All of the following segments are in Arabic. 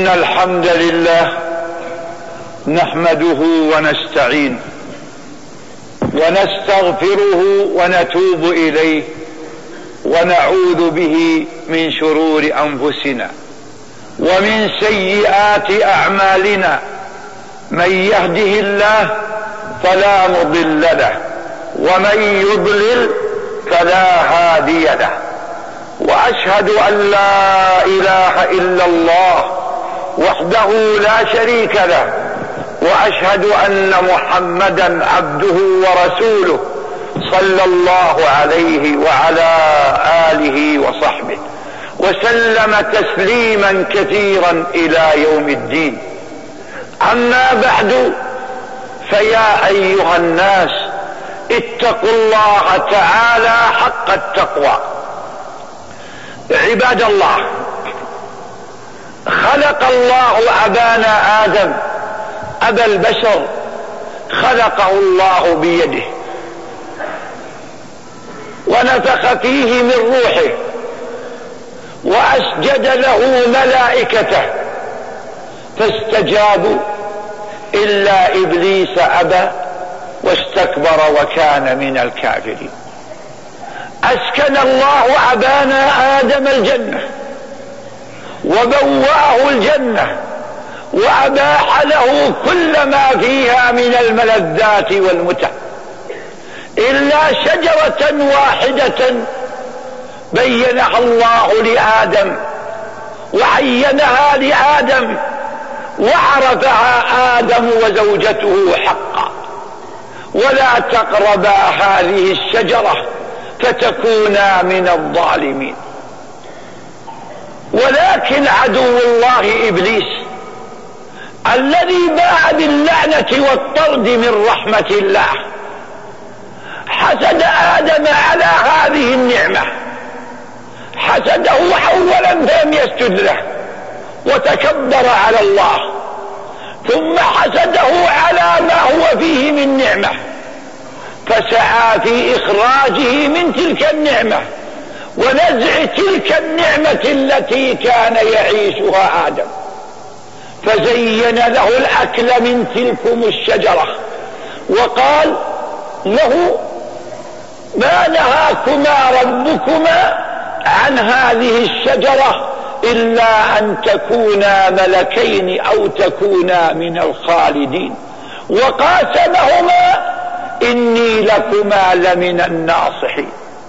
إن الحمد لله نحمده ونستعينه ونستغفره ونتوب إليه ونعوذ به من شرور أنفسنا ومن سيئات أعمالنا. من يهده الله فلا مضل له ومن يضلل فلا هادي له، وأشهد أن لا إله إلا الله وحده لا شريك له، وأشهد أن محمدا عبده ورسوله صلى الله عليه وعلى آله وصحبه وسلم تسليما كثيرا إلى يوم الدين. أما بعد، فيا أيها الناس اتقوا الله تعالى حق التقوى. عباد الله، خلق الله أبانا آدم أبا البشر، خلقه الله بيده ونفخ فيه من روحه وأسجد له ملائكته فاستجابوا إلا إبليس أبى واستكبر وكان من الكافرين. أسكن الله أبانا آدم الجنة وبوأه الجنة وأباح له كل ما فيها من الملذات والمتع إلا شجرة واحدة بينها الله لآدم وعينها لآدم وعرفها آدم وزوجته حقا: ولا تقربا هذه الشجرة فتكونا من الظالمين. ولكن عدو الله إبليس الذي باع باللعنة والطرد من رحمة الله حسد آدم على هذه النعمة، حسده أولا فلم يسجد له وتكبر على الله، ثم حسده على ما هو فيه من نعمة فسعى في إخراجه من تلك النعمة ونزع تلك النعمة التي كان يعيشها آدم، فزين له الأكل من تلكم الشجرة وقال له: ما نهاكما ربكما عن هذه الشجرة إلا أن تكونا ملكين أو تكونا من الخالدين، وقاسمهما إني لكما لمن الناصحين.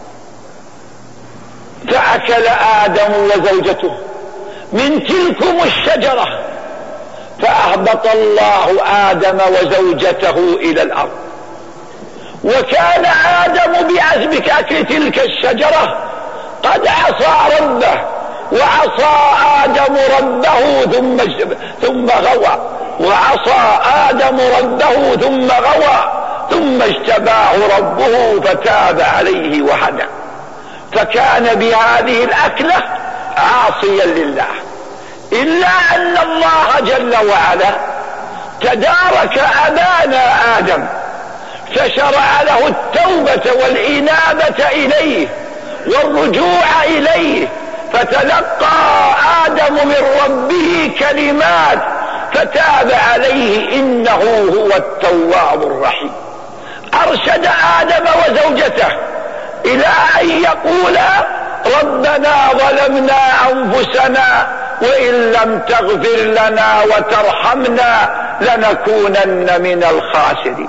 فأكل آدم وزوجته من تلكم الشجرة فأهبط الله آدم وزوجته إلى الأرض. وكان آدم بأكل تلك الشجرة قد عصى ربه، وعصى آدم ربه ثم غوى، وعصى آدم ربه ثم غوى، ثم اجتباه ربه فتاب عليه وهدى، فكان بهذه الأكلة عاصيا لله. إلا أن الله جل وعلا تدارك أبانا آدم فشرع له التوبة والإنابة إليه والرجوع إليه، فتلقى آدم من ربه كلمات فتاب عليه إنه هو التواب الرحيم. أرشد آدم وزوجته إلى أن يقولا: ربنا ظلمنا أنفسنا وإن لم تغفر لنا وترحمنا لنكونن من الخاسرين.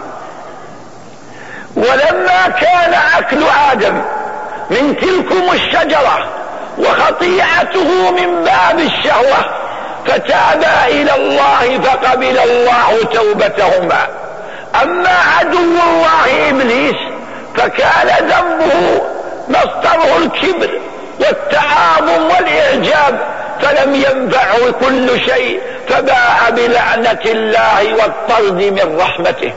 ولما كان أكل آدم من تلكم الشجرة وخطيئته من باب الشهوة فتابا إلى الله فقبل الله توبتهما. أما عدو الله إبليس فكان ذنبه مصدره الكبر والتعاظم والإعجاب، فلم ينفعه كل شيء فباء بلعنة الله والطرد من رحمته.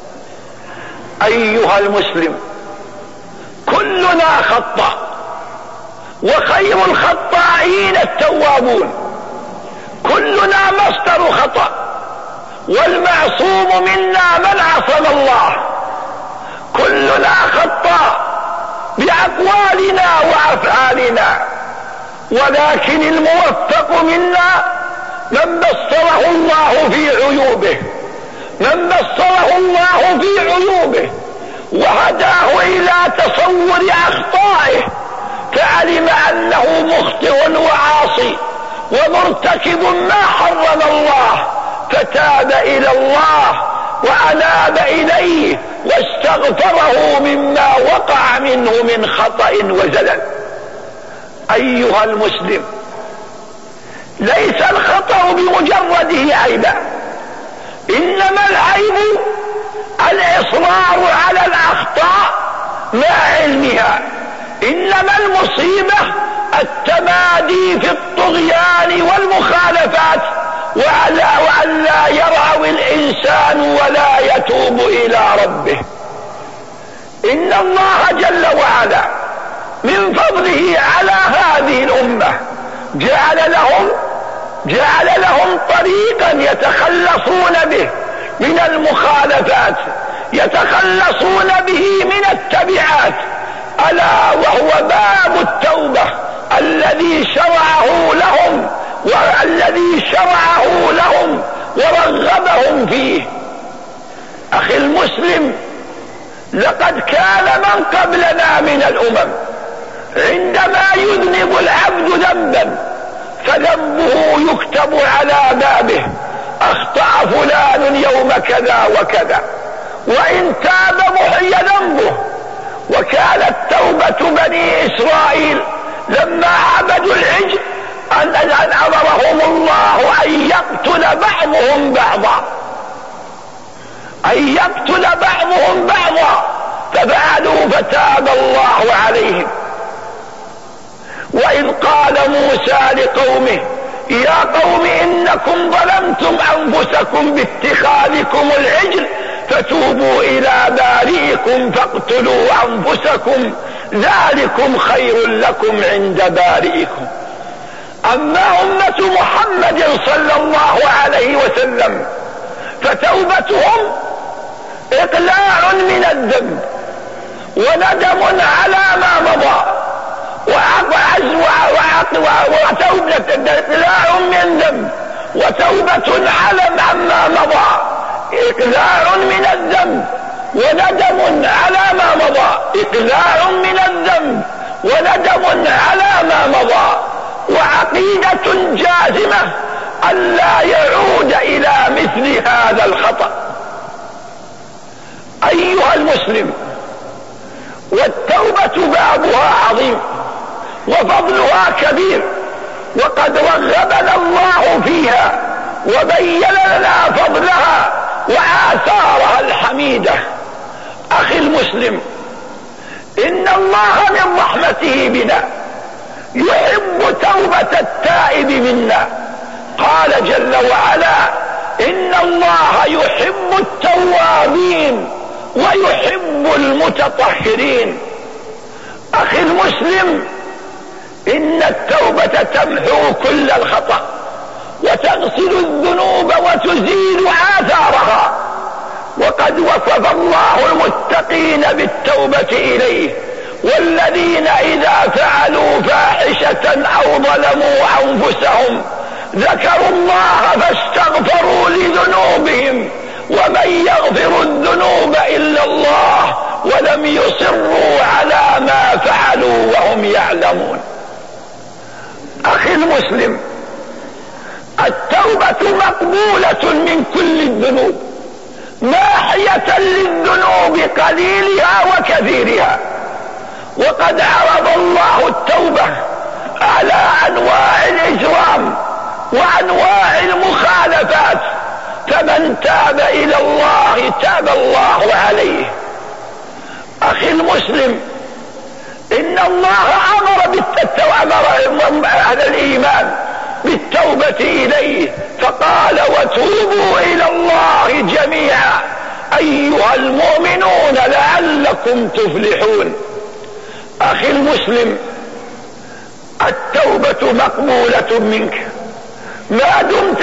أيها المسلم، كلنا خطأ، وخير الخطائين التوابون. كلنا مصدر خطأ، والمعصوم منا من عصم الله. كلنا خطأ بأقوالنا وأفعالنا، ولكن الموفق منا من الله في عيوبه، من بصره الله في عيوبه وهداه إلى تصور أخطائه، فعلم أنه مخطئ وعاصي ومرتكب ما حرم الله، فتاب إلى الله وأناب إليه واستغفره مما وقع منه من خطأ وزلل. أيها المسلم، ليس الخطأ بمجرده عيبا، إنما العيب الإصرار على الأخطاء مع علمها، إنما المصيبة التمادي في الطغيان والمخالفات، وأن لا يرعوي الإنسان ولا يتوب إلى ربه. إن الله جل وعلا من فضله على هذه الأمة جعل لهم طريقا يتخلصون به من المخالفات، يتخلصون به من التبعات، ألا وهو باب التوبة الذي شرعه لهم ورغبهم فيه. أخي المسلم، لقد كان من قبلنا من الأمم عندما يذنب العبد ذنبا فذنبه يكتب على بابه: أخطأ فلان يوم كذا وكذا، وإن تاب محي ذنبه. وكانت توبة بني إسرائيل لما عبدوا العجل أن أمرهم الله أن يقتل بعضهم بعضا، ففعلوا فتاب الله عليهم. وإذ قال موسى لقومه: يا قوم إنكم ظلمتم أنفسكم باتخاذكم العجل فتوبوا إلى بارئكم فاقتلوا أنفسكم ذلكم خير لكم عند بارئكم. أما أمة محمد صلى الله عليه وسلم فتوبتهم إقلاع من الذنب وندم على ما مضى، إقلاع من ذنب وتوبة على عما مضى، إقلاع من الذنب وندم على ما مضى، إقلاع من الذنب وندم على ما مضى، وعقيدة جازمة ألا يعود إلى مثل هذا الخطأ. أيها المسلم، والتوبة بابها عظيم وفضلها كبير، وقد رغبنا الله فيها وبين لنا فضلها وآثارها الحميدة. أخي المسلم، إن الله من رحمته بنا يحب توبة التائب منا. قال جل وعلا: إن الله يحب التوابين ويحب المتطهرين. أخي المسلم، إن التوبة تمحو كل الخطأ وتغسل الذنوب وتزيل آثارها، وقد وصف الله المتقين بالتوبة إليه: والذين إذا فعلوا فاحشة أو ظلموا أنفسهم ذكروا الله فاستغفروا لذنوبهم ومن يغفر الذنوب إلا الله ولم يصروا على ما فعلوا وهم يعلمون. أخي المسلم، التوبة مقبولة من كل الذنوب، ماحية للذنوب قليلها وكثيرها، وقد عرض الله التوبة على أنواع الإجرام وأنواع المخالفات، فمن تاب إلى الله تاب الله عليه. أخي المسلم، إن الله أمر أهل الإيمان بالتوبة إليه، فقال: وتوبوا إلى الله جميعا أيها المؤمنون لعلكم تفلحون. أخي المسلم، التوبة مقبولة منك ما دمت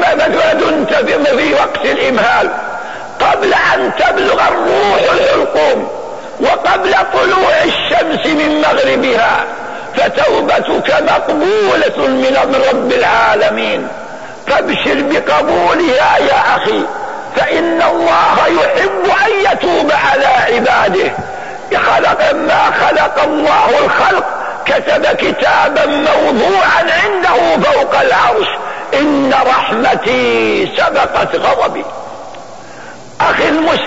في وقت الإمهال، قبل أن تبلغ الروح الحلقوم وقبل طلوع الشمس من مغربها، فتوبتك مقبولة من رب العالمين. فابشر بقبولها يا أخي، فإن الله يحب أن يتوب على عباده. لما خلق الله الخلق كتب كتابا موضوعا عنده فوق العرش: إن رحمتي سبقت غضبي. أخي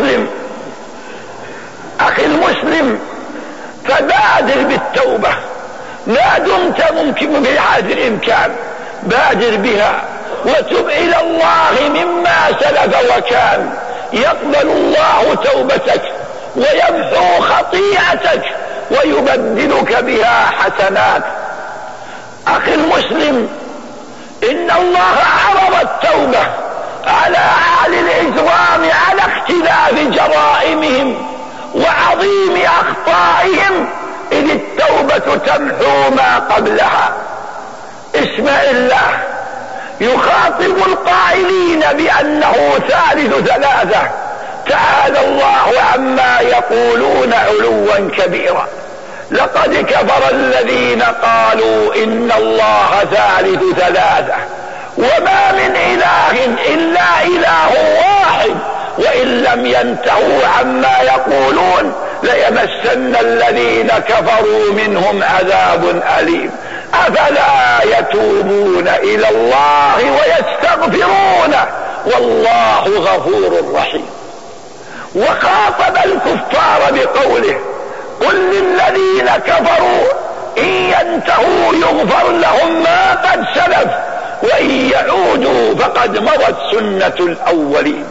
المسلم، فبادر بالتوبة ما دمت ممكن بهذا الإمكان، بادر بها وتب إلى الله مما سلف وكان. يقبل الله توبتك ويمحو خطيئتك ويبدلك بها حسنات. أخي المسلم، إن الله عرض التوبة على أهل الإجرام على اختلاف جرائمهم وعظيم أخطائهم، إذ التوبة تمحو ما قبلها. اسمع الله يخاطب القائلين بأنه ثالث ثلاثة: تعالى الله عما يقولون علوا كبيرا. لقد كفر الذين قالوا إن الله ثالث ثلاثة وما من إله إلا إله واحد، وإن لم ينتهوا عما يقولون ليمسن الذين كفروا منهم عذاب أليم. أفلا يتوبون إلى الله ويستغفرونه والله غفور رحيم. وخاطب الكفار بقوله: قل للذين كفروا إن ينتهوا يغفر لهم ما قد سلف وإن يعودوا فقد مضت سنة الأولين.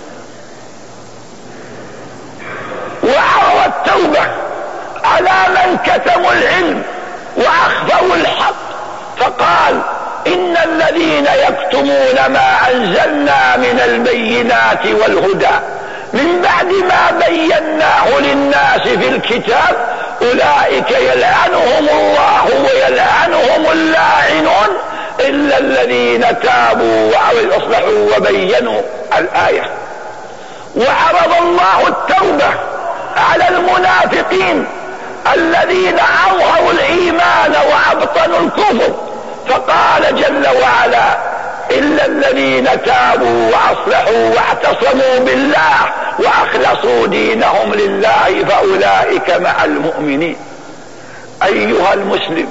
وعرض التوبة على من كتموا العلم وأخفوا الحق، فقال: إن الذين يكتمون ما أنزلنا من البينات والهدى من بعد ما بيناه للناس في الكتاب أولئك يلعنهم الله ويلعنهم اللاعنون إلا الذين تابوا وأصلحوا وبينوا الآية. وعرض الله التوبة على المنافقين الذين أظهروا الإيمان وأبطنوا الكفر، فقال جل وعلا: إلا الذين تابوا وأصلحوا واعتصموا بالله وأخلصوا دينهم لله فأولئك مع المؤمنين. أيها المسلم،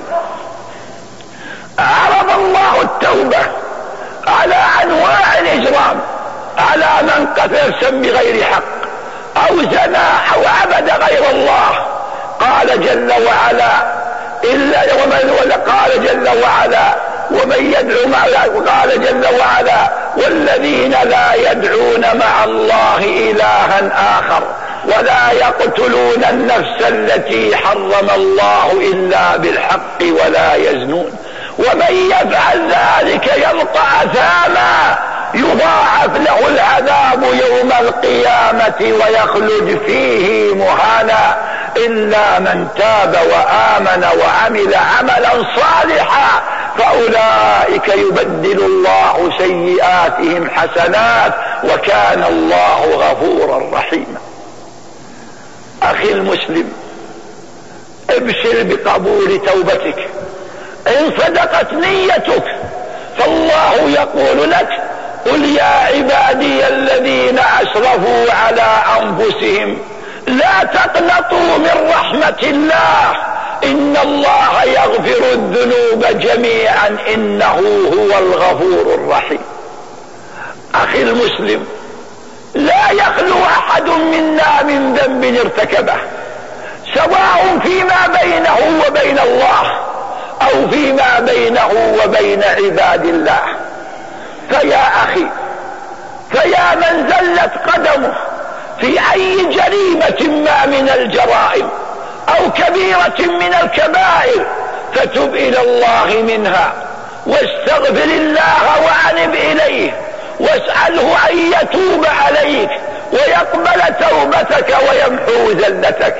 عرض الله التوبة على أنواع الإجرام، على من قتل نفسا بغير حق أو زنى أو عبد غير الله. قال جل وعلا: قال جل وعلا: ومن يدعو مع الله، قال جل وعلا: والذين لا يدعون مع الله إلها آخر ولا يقتلون النفس التي حرم الله إلا بالحق ولا يزنون ومن يفعل ذلك يلقى أثاما يضاعف له العذاب يوم القيامة ويخلد فيه مهانا إلا من تاب وآمن وعمل عملا صالحا فأولئك يبدل الله سيئاتهم حسنات وكان الله غفورا رحيما. أخي المسلم، ابشر بقبول توبتك إن صدقت نيتك، فالله يقول لك: قل يا عبادي الذين أسرفوا على أنفسهم لا تقنطوا من رحمة الله إن الله يغفر الذنوب جميعا إنه هو الغفور الرحيم. أخي المسلم، لا يخلو أحد منا من ذنب ارتكبه، سواء فيما بينه وبين الله أو فيما بينه وبين عباد الله. فيا أخي، فيا من زلت قدمه في أي جريمة ما من الجرائم أو كبيرة من الكبائر، فتب إلى الله منها واستغفر الله وأنب إليه واسأله أن يتوب عليك ويقبل توبتك ويمحو ذلتك.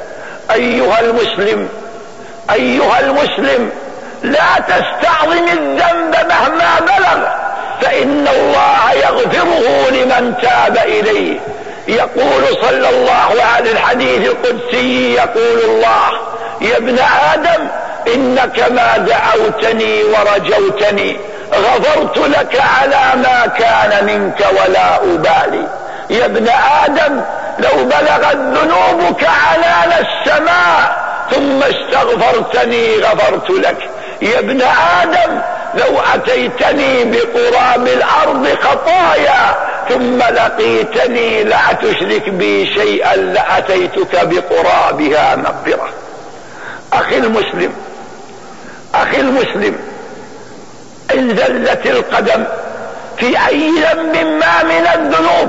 أيها المسلم، لا تستعظم الذنب مهما بلغ، فإن الله يغفره لمن تاب إليه. يقول صلى الله عليه الحديث القدسي، يقول الله: يا ابن آدم إنك ما دعوتني ورجوتني غفرت لك على ما كان منك ولا أبالي. يا ابن آدم لو بلغت ذنوبك عنان السماء ثم استغفرتني غفرت لك. يا ابن آدم لو أتيتني بقراب الأرض خطايا ثم لقيتني لا تشرك بي شيئا لأتيتك بقرابها مغفرة. أخي المسلم، إن زلت القدم في أي ذنب ما من الذنوب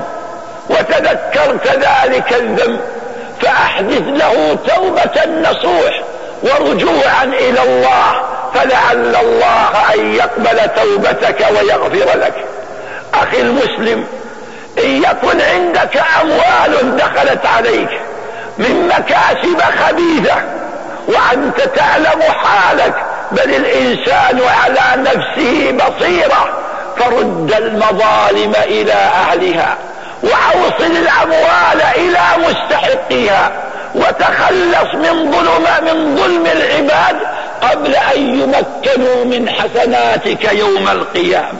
وتذكرت ذلك الذنب فأحدث له توبة نصوح ورجوعا إلى الله، فلعل الله أن يقبل توبتك ويغفر لك. أخي المسلم، إن يكن عندك أموال دخلت عليك من مكاسب خبيثة وأنت تعلم حالك، بل الإنسان على نفسه بصيرة، فرد المظالم إلى أهلها وأوصل الأموال إلى مستحقيها وتخلص من ظلم العباد قبل أن يمكنوا من حسناتك يوم القيامة.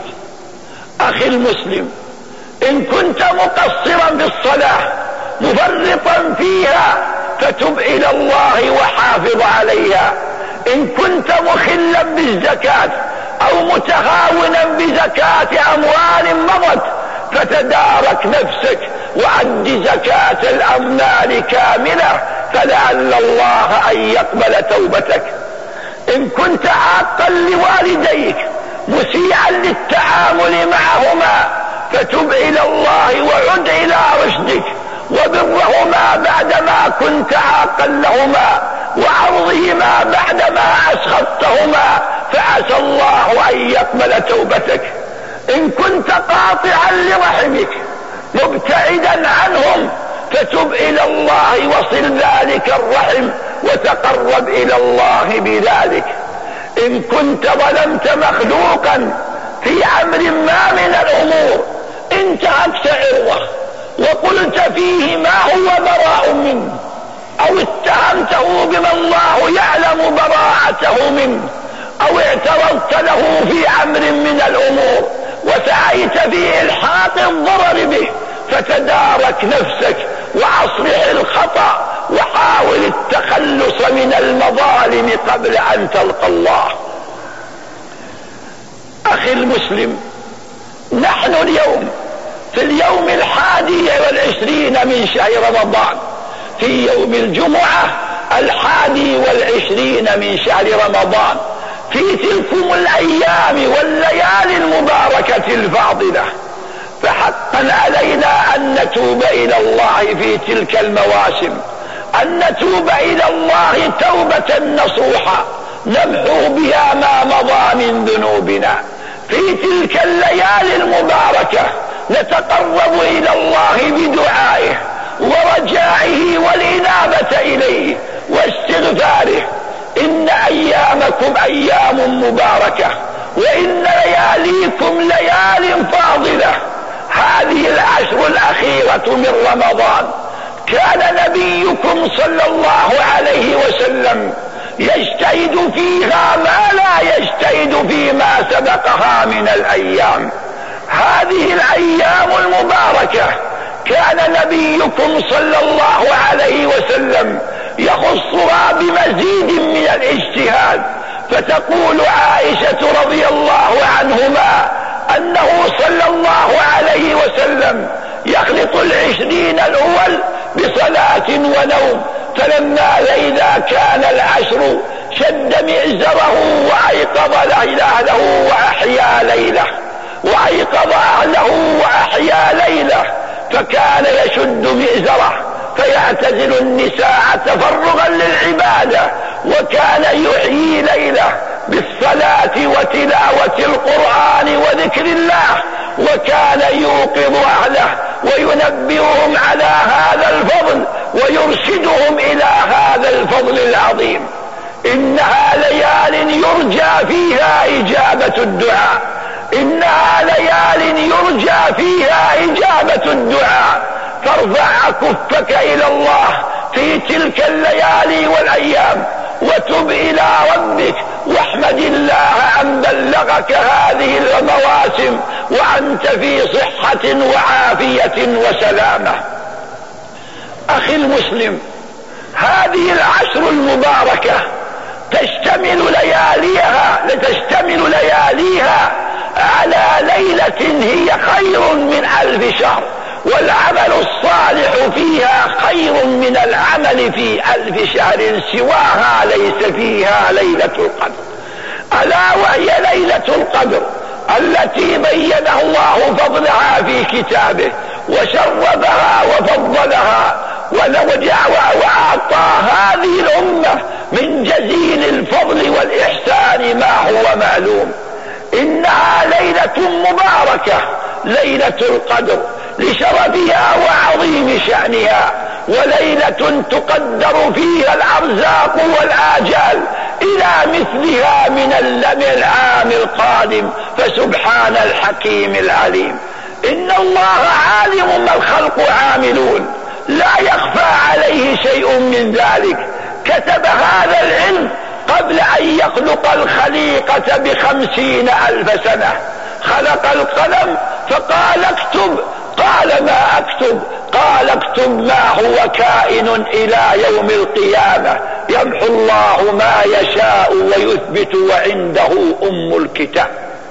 أخي المسلم، إن كنت مقصرا بالصلاة مفرطا فيها فتب إلى الله وحافظ عليها. إن كنت مخلا بالزكاة أو متهاونا بزكاة أموال مضت فتدارك نفسك وأد زكاة الأموال كاملة، فلعل الله أن يقبل توبتك. إن كنت عاقا لوالديك مسيئا للتعامل معهما فتب إلى الله وعد إلى رشدك وبرهما بعدما كنت عاقا لهما وعرضهما بعدما أسخطتهما، فعسى الله أن يقبل توبتك. إن كنت قاطعا لرحمك مبتعدا عنهم فتب إلى الله وصل ذلك الرحم وتقرب إلى الله بذلك. إن كنت ظلمت مخلوقا في أمر ما من الأمور انتهكت عرضه وقلت فيه ما هو براء منه أو اتهمته بما الله يعلم براءته منه أو اعترضت له في أمر من الأمور وسعيت في إلحاق الضرر به، فتدارك نفسك وأصلح الخطأ وحاول التخلص من المظالم قبل أن تلقى الله. أخي المسلم، نحن اليوم في اليوم 21 من شهر رمضان، في يوم الجمعة 21 من شهر رمضان، في تلكم الأيام والليالي المباركة الفاضلة، فحقا علينا أن نتوب إلى الله في تلك المواسم، أن نتوب إلى الله توبة نصوحة نمحو بها ما مضى من ذنوبنا. في تلك الليالي المباركة نتقرب إلى الله بدعائه ورجائه والإنابة إليه واستغفاره. إن أيامكم أيام مباركة وإن لياليكم ليال فاضلة. هذه العشر الأخيرة من رمضان كان نبيكم صلى الله عليه وسلم يجتهد فيها ما لا يجتهد فيما سبقها من الأيام. هذه الأيام المباركة كان نبيكم صلى الله عليه وسلم يخصها بمزيد من الاجتهاد، فتقول عائشة رضي الله عنهما أنه صلى الله عليه وسلم يخلط 20 الأول بصلاة ونوم، فلما إذا كان العشر شد مئزره وأيقظ أهله وأحيا ليله فكان يشد مئزره فيعتزل النساء تفرغا للعبادة، وكان يحيي ليله بالصلاة وتلاوة القرآن وذكر الله، وكان يوقظ أهله وينبههم على هذا الفضل ويرشدهم إلى هذا الفضل العظيم. إنها ليال يرجى فيها إجابة الدعاء، إنها ليال يرجى فيها إجابة الدعاء، فارفع كفك إلى الله في تلك الليالي والأيام وتب إلى ربك واحمد الله أن بلغك هذه المواسم وأنت في صحة وعافية وسلامة. أخي المسلم، هذه العشر المباركة تشتمل لياليها على ليلة هي خير من 1000 شهر، والعمل الصالح فيها خير من العمل في 1000 شهر سواها ليس فيها ليلة القدر. ألا وهي ليلة القدر التي بين الله فضلها في كتابه وشرفها وفضلها وأعطى هذه الأمة من جزيل الفضل والإحسان ما هو معلوم. إنها ليلة مباركة، ليلة القدر، لشرفها وعظيم شأنها، وليلة تقدر فيها الأرزاق والآجال إلى مثلها من العام القادم، فسبحان الحكيم العليم. إن الله عالم ما الخلق عاملون، لا يخفى عليه شيء من ذلك. كتب هذا العلم قبل أن يخلق الخليقة ب50,000 سنة. خلق القلم فقال اكتب، قال ما اكتب؟ قال اكتب ما هو كائن إلى يوم القيامة، يمحو الله ما يشاء ويثبت وعنده أم الكتاب.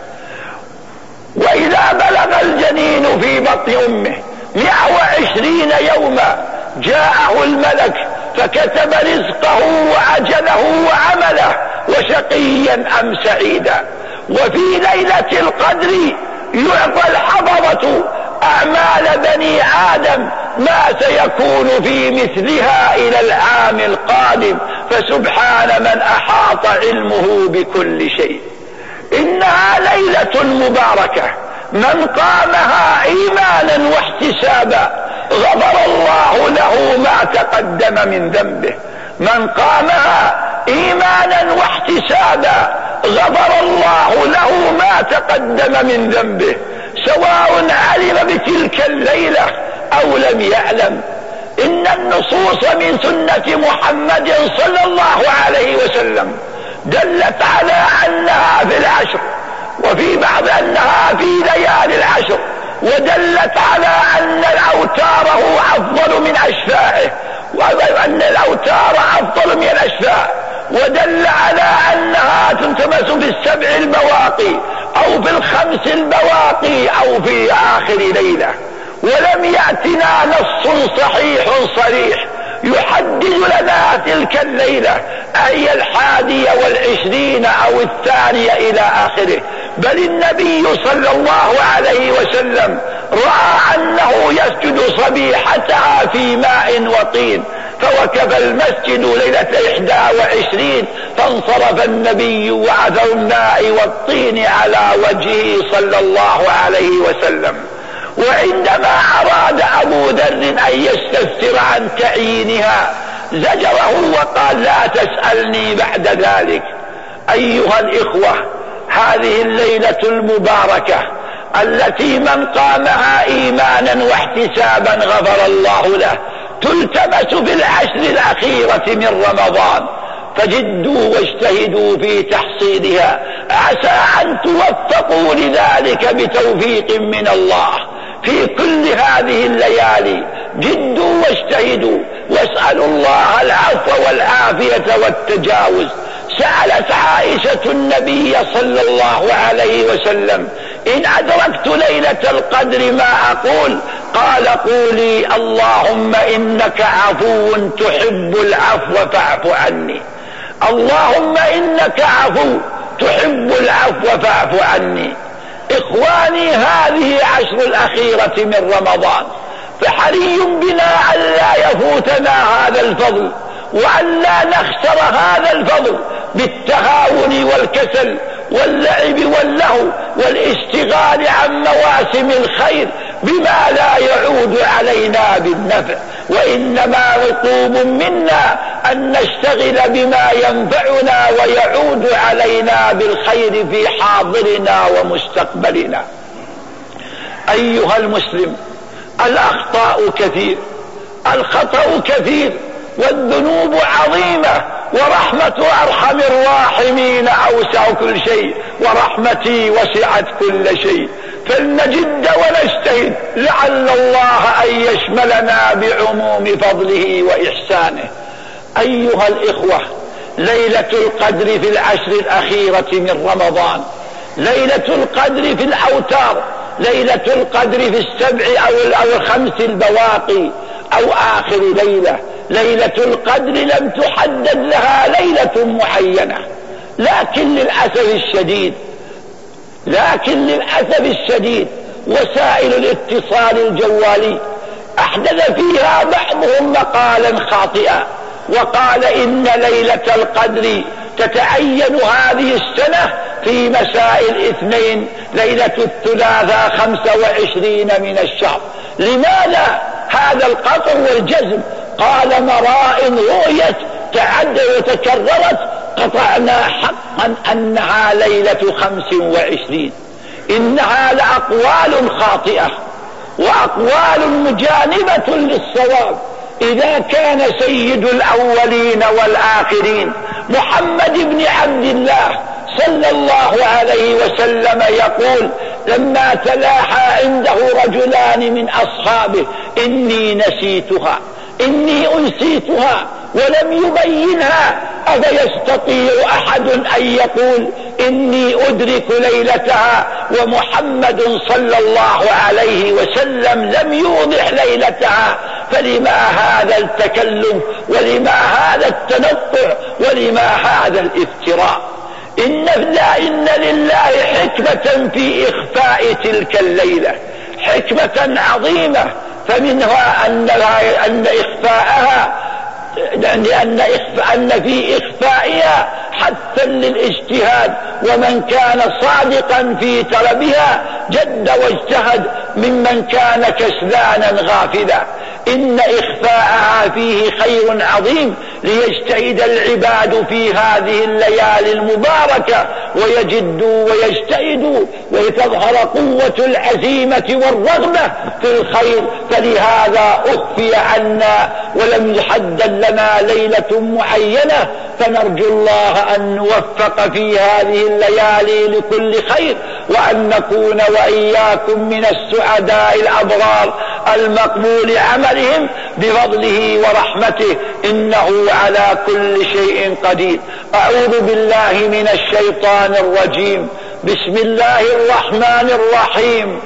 وإذا بلغ الجنين في بطن أمه 120 يوما جاءه الملك فكتب رزقه وأجله وعمله وشقيا أم سعيدا. وفي ليلة القدر يعطى الحفظة أعمال بني آدم ما سيكون في مثلها إلى العام القادم، فسبحان من أحاط علمه بكل شيء. إنها ليلة مباركة، من قامها إيمانا واحتسابا غفر الله له ما تقدم من ذنبه. من قامها إيمانا واحتسابا غفر الله له ما تقدم من ذنبه، سواء علم بتلك الليلة أو لم يعلم. إن النصوص من سنة محمد صلى الله عليه وسلم دلت على أنها في العشر، وفي بعض أنها في ليالي العشر، ودلت على أن الأوتار هو أفضل من أشفاعه، وأن الأوتار أفضل من الأشفاع، ودل على أنها تلتمس في 7 البواقي أو في 5 البواقي أو في آخر ليلة. ولم يأتنا نص صحيح صريح يحدد لنا تلك الليلة أي 21 أو 2 إلى آخره، بل النبي صلى الله عليه وسلم رأى أنه يسجد صبيحتها في ماء وطين، فوكب المسجد ليلة 21، فانصرف النبي وعثر الماء والطين على وجهه صلى الله عليه وسلم. وعندما أراد أبو ذر أن يستفسر عن تعيينها زجره وقال لا تسألني بعد ذلك. أيها الإخوة، هذه الليلة المباركة التي من قامها إيمانا واحتسابا غفر الله له تلتمس في العشر الأخيرة من رمضان، فجدوا واجتهدوا في تحصيلها، عسى أن توفقوا لذلك بتوفيق من الله في كل هذه الليالي. جدوا واجتهدوا واسألوا الله العفو والعافية والتجاوز. سألت عائشة النبي صلى الله عليه وسلم إن أدركت ليلة القدر ما أقول؟ قال قولي اللهم إنك عفو تحب العفو فاعف عني. اللهم إنك عفو تحب العفو فاعف عني. إخواني، هذه 10 الأخيرة من رمضان، فحري بنا أن لا يفوتنا هذا الفضل، وأن لا نخسر هذا الفضل بالتهاون والكسل واللعب واللهو والاشتغال عن مواسم الخير بما لا يعود علينا بالنفع، وإنما مطلوب منا أن نشتغل بما ينفعنا ويعود علينا بالخير في حاضرنا ومستقبلنا. أيها المسلم، الأخطاء كثير، الخطأ كثير، والذنوب عظيمة، ورحمة أرحم الراحمين أوسع كل شيء، ورحمتي وسعت كل شيء. فلنجد ونجتهد لعل الله أن يشملنا بعموم فضله وإحسانه. أيها الإخوة، ليلة القدر في العشر الأخيرة من رمضان، ليلة القدر في الأوتار، ليلة القدر في السبع أو الخمس البواقي أو آخر ليلة. ليلة القدر لم تحدد لها ليلة معينة، لكن للأسف الشديد وسائل الاتصال الجوالي أحدث فيها بعضهم مقالا خاطئا، وقال إن ليلة القدر تتعين هذه السنة في مساء الاثنين، ليلة الثلاثاء 25 من الشهر. لماذا هذا القطع والجزم؟ قال مرائن رؤيت تعدد وتكررت قطعنا حقا أنها ليلة 25. إنها لأقوال خاطئة وأقوال مجانبة للصواب. إذا كان سيد الأولين والآخرين محمد بن عبد الله صلى الله عليه وسلم يقول لما تلاحى عنده رجلان من أصحابه: إني نسيتها، إني أنسيتها، ولم يبينها، أفيستطيع أحد أن يقول إني أدرك ليلتها ومحمد صلى الله عليه وسلم لم يوضح ليلتها؟ فلما هذا التكلم، ولما هذا التنطع، ولما هذا الافتراء؟ إن لله حكمة في إخفاء تلك الليلة، حكمة عظيمة، فمنها أن إخفاءها، أن في إخفائها حتى للاجتهاد، ومن كان صادقا في طلبها جد واجتهد ممن كان كسلانا غافلا. إن إخفاءها فيه خير عظيم ليجتهد العباد في هذه الليالي المباركة ويجدوا ويجتهدوا وتظهر قوة العزيمة والرغبة في الخير. فلهذا أخفي عنا ولم يحدد لنا ليلة معينة، فنرجو الله أن نوفق في هذه الليالي لكل خير، وأن نكون وإياكم من السعداء الأبرار المقبول عملهم بفضله ورحمته، إنه على كل شيء قدير. أعوذ بالله من الشيطان الرجيم. بسم الله الرحمن الرحيم.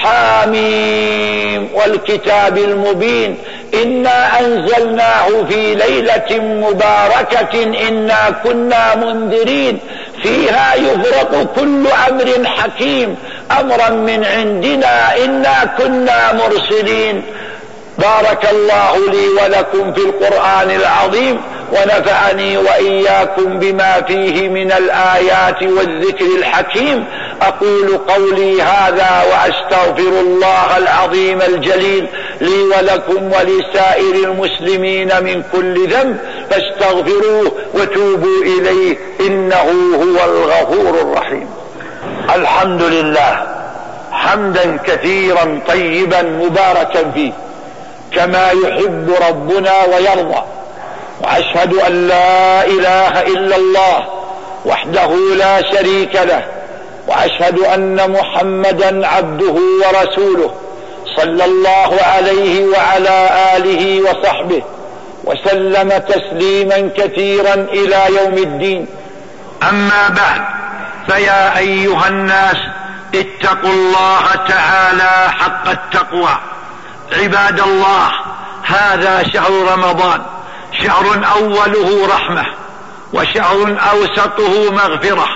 حاميم والكتاب المبين، إنا أنزلناه في ليلة مباركة إنا كنا منذرين فيها يفرق كل أمر حكيم أمرا من عندنا إنا كنا مرسلين. بارك الله لي ولكم في القرآن العظيم، ونفعني وإياكم بما فيه من الآيات والذكر الحكيم. أقول قولي هذا وأستغفر الله العظيم الجليل لي ولكم ولسائر المسلمين من كل ذنب، فاستغفروه وتوبوا إليه إنه هو الغفور الرحيم. الحمد لله حمدا كثيرا طيبا مباركا فيه كما يحب ربنا ويرضى، وأشهد أن لا إله إلا الله وحده لا شريك له، وأشهد أن محمدا عبده ورسوله صلى الله عليه وعلى آله وصحبه وسلم تسليما كثيرا إلى يوم الدين. أما بعد، فيا أيها الناس اتقوا الله تعالى حق التقوى. عباد الله، هذا شهر رمضان، شهر أوله رحمة، وشهر أوسطه مغفرة،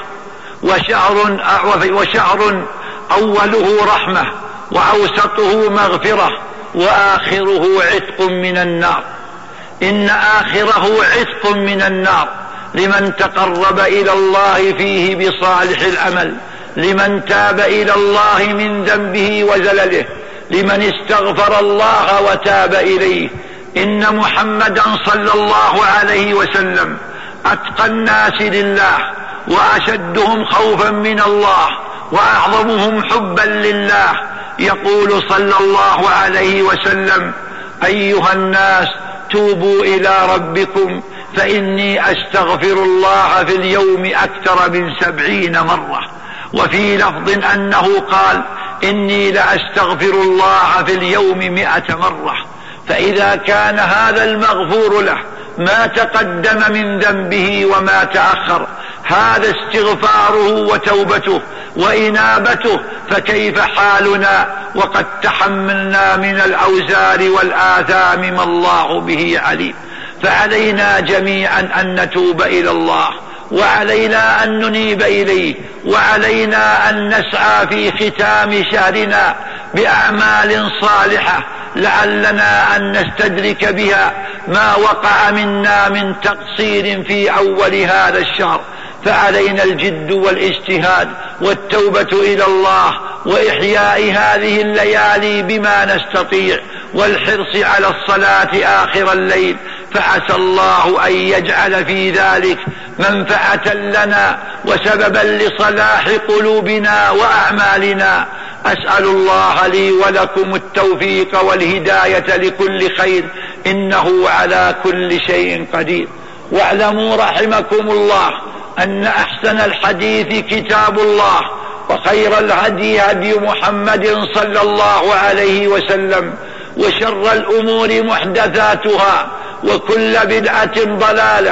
وشهر أوله رحمة وأوسطه مغفرة وآخره عتق من النار. إن آخره عتق من النار لمن تقرب إلى الله فيه بصالح العمل، لمن تاب إلى الله من ذنبه وزلله، لمن استغفر الله وتاب إليه. إن محمدا صلى الله عليه وسلم أتقى الناس لله، وأشدهم خوفا من الله، وأعظمهم حبا لله. يقول صلى الله عليه وسلم: أيها الناس توبوا إلى ربكم فإني أستغفر الله في اليوم أكثر من 70 مرة. وفي لفظ أنه قال إني لأستغفر الله في اليوم 100 مرة. فإذا كان هذا المغفور له ما تقدم من ذنبه وما تأخر هذا استغفاره وتوبته وإنابته، فكيف حالنا وقد تحملنا من الأوزار والآثام ما الله به عليم. فعلينا جميعا أن نتوب إلى الله، وعلينا أن ننيب إليه، وعلينا أن نسعى في ختام شهرنا بأعمال صالحة لعلنا أن نستدرك بها ما وقع منا من تقصير في أول هذا الشهر. فعلينا الجد والاجتهاد والتوبة إلى الله وإحياء هذه الليالي بما نستطيع، والحرص على الصلاة آخر الليل، فعسى الله أن يجعل في ذلك منفعة لنا وسببا لصلاح قلوبنا وأعمالنا. أسأل الله لي ولكم التوفيق والهداية لكل خير، إنه على كل شيء قدير. واعلموا رحمكم الله أن أحسن الحديث كتاب الله، وخير الهدي هدي محمد صلى الله عليه وسلم، وشر الأمور محدثاتها، وكل بدعة ضلالة.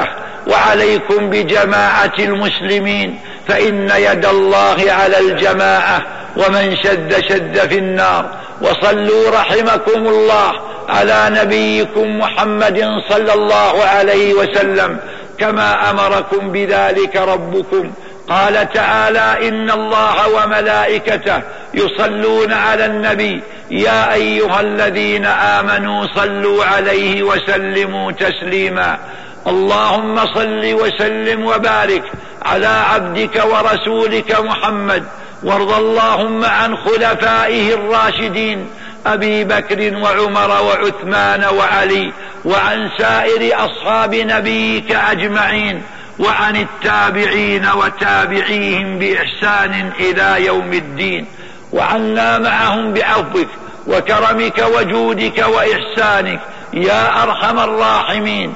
وعليكم بجماعة المسلمين، فإن يد الله على الجماعة، ومن شد شد في النار. وصلوا رحمكم الله على نبيكم محمد صلى الله عليه وسلم كما أمركم بذلك ربكم. قال تعالى: إن الله وملائكته يصلون على النبي يا أيها الذين آمنوا صلوا عليه وسلموا تسليما. اللهم صل وسلم وبارك على عبدك ورسولك محمد، وارض اللهم عن خلفائه الراشدين أبي بكر وعمر وعثمان وعلي، وعن سائر أصحاب نبيك أجمعين، وعن التابعين وتابعيهم بإحسان إلى يوم الدين، وعنا معهم بعفوك وكرمك وجودك وإحسانك يا أرحم الراحمين.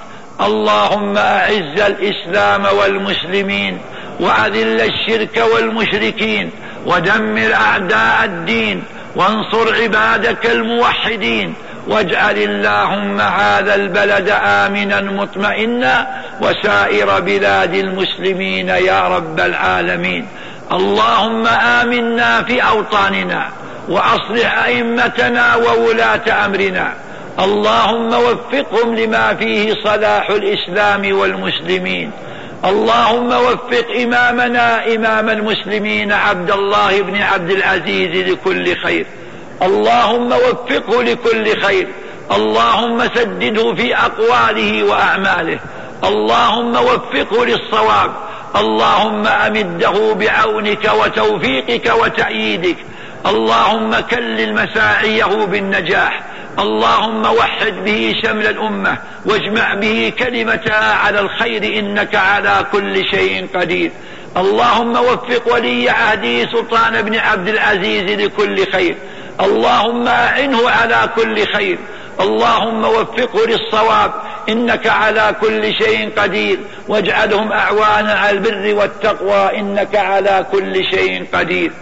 اللهم أعز الإسلام والمسلمين، وأذل الشرك والمشركين، ودمر أعداء الدين، وانصر عبادك الموحدين، واجعل اللهم هذا البلد آمنا مطمئنا، وسائر بلاد المسلمين يا رب العالمين. اللهم آمنا في أوطاننا، وأصلح أئمتنا وولاة أمرنا. اللهم وفقهم لما فيه صلاح الإسلام والمسلمين. اللهم وفق إمامنا إمام المسلمين عبد الله بن عبد العزيز لكل خير. اللهم وفقه لكل خير. اللهم سدده في أقواله وأعماله. اللهم وفقه للصواب. اللهم أمده بعونك وتوفيقك وتأييدك. اللهم كلل مساعيه بالنجاح. اللهم وحد به شمل الأمة، واجمع به كلمتها على الخير، إنك على كل شيء قدير. اللهم وفق ولي عهده سلطان بن عبد العزيز لكل خير. اللهم أعنه على كل خير. اللهم وفقه للصواب، إنك على كل شيء قدير. واجعلهم أعوانا على البر والتقوى، إنك على كل شيء قدير.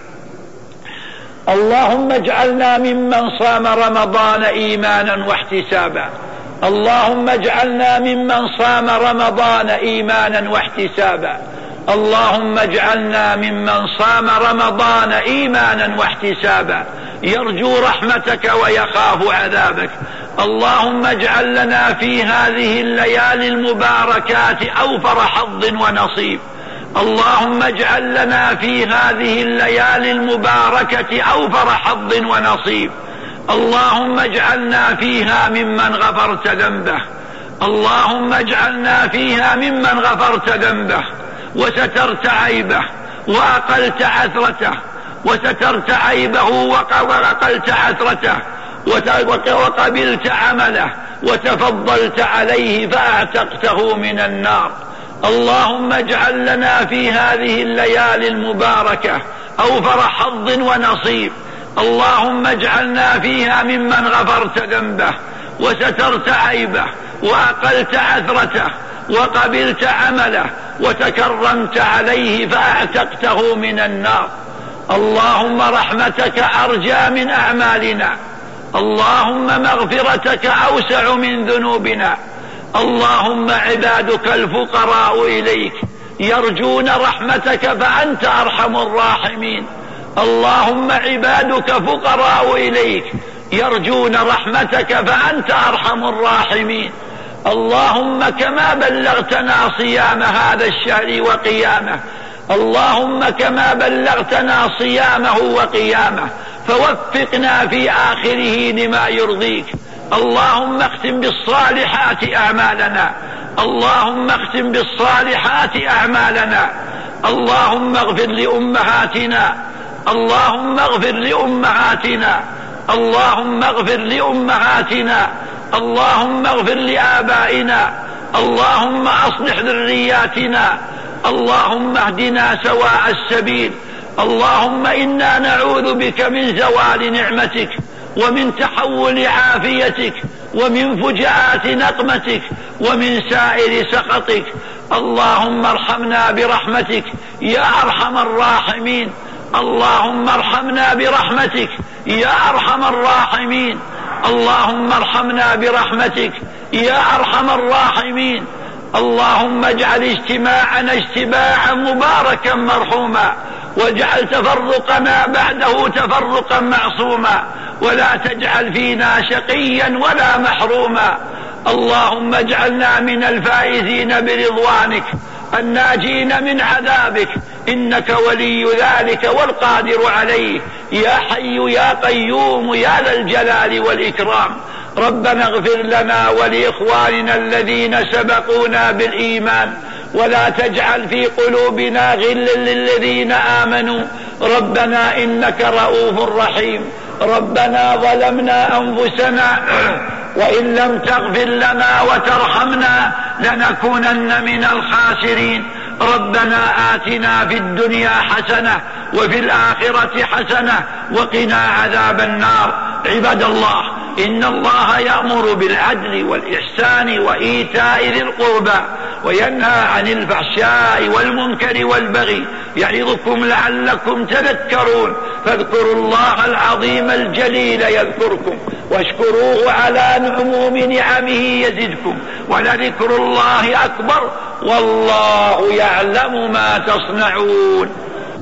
اللهم اجعلنا ممن صام رمضان إيمانا واحتسابا. اللهم اجعلنا ممن صام رمضان إيمانا واحتسابا. اللهم اجعلنا ممن صام رمضان إيمانا واحتسابا، يرجو رحمتك ويخاف عذابك. اللهم اجعل لنا في هذه الليالي المباركات أوفر حظ ونصيب. اللهم اجعل لنا في هذه الليالي المباركة أوفر حظ ونصيب. اللهم اجعلنا فيها ممن غفرت ذنبه. اللهم اجعلنا فيها ممن غفرت ذنبه، وسترت عيبه، وأقلت عثرته، وسترت عيبه وأقلت عثرته، وقبلت عمله، وتفضلت عليه فأعتقته من النار. اللهم اجعل لنا في هذه الليالي المباركة أوفر حظ ونصيب. اللهم اجعلنا فيها ممن غفرت ذنبه، وسترت عيبه، وأقلت عثرته، وقبلت عمله وتكرمت عليه فأعتقته من النار. اللهم رحمتك أرجى من أعمالنا، اللهم مغفرتك أوسع من ذنوبنا. اللهم عبادك الفقراء إليك يرجون رحمتك فأنت أرحم الراحمين. اللهم عبادك فقراء إليك يرجون رحمتك فأنت أرحم الراحمين. اللهم كما بلغتنا صيام هذا الشهر وقيامه، اللهم كما بلغتنا صيامه وقيامه فوفقنا في آخره لما يرضيك. اللهم اختم بالصالحات أعمالنا، اللهم اختم بالصالحات أعمالنا. اللهم اغفر لأمهاتنا، اللهم اغفر لأمهاتنا، اللهم اغفر لأمهاتنا، اللهم اغفر لآبائنا، اللهم أصلح ذرياتنا، اللهم اهدنا سواء السبيل. اللهم إنا نعوذ بك من زوال نعمتك ومن تحول عافيتك ومن فجاءات نقمتك ومن سائر سخطك. اللهم ارحمنا برحمتك يا أرحم الراحمين، اللهم ارحمنا برحمتك يا أرحم الراحمين، اللهم ارحمنا برحمتك يا أرحم الراحمين. اللهم اجعل اجتماعنا اجتماعا مباركا مرحوما، واجعل تفرقنا بعده تفرقا معصوما، ولا تجعل فينا شقيا ولا محروما. اللهم اجعلنا من الفائزين برضوانك الناجين من عذابك، إنك ولي ذلك والقادر عليه. يا حي يا قيوم يا ذا الجلال والإكرام. ربنا اغفر لنا ولإخواننا الذين سبقونا بالإيمان، ولا تجعل في قلوبنا غلا للذين آمنوا. ربنا إنك رؤوف رحيم. ربنا ظلمنا أنفسنا وإن لم تغفر لنا وترحمنا لنكونن من الخاسرين. ربنا آتنا في الدنيا حسنة وفي الآخرة حسنة وقنا عذاب النار. عباد الله، إن الله يأمر بالعدل والإحسان وإيتاء ذي القربى وينهى عن الفحشاء والمنكر والبغي يعظكم لعلكم تذكرون. فاذكروا الله العظيم الجليل يذكركم، واشكروه على عموم نعمه يزدكم، ولذكر الله أكبر والله يعلم ما تصنعون.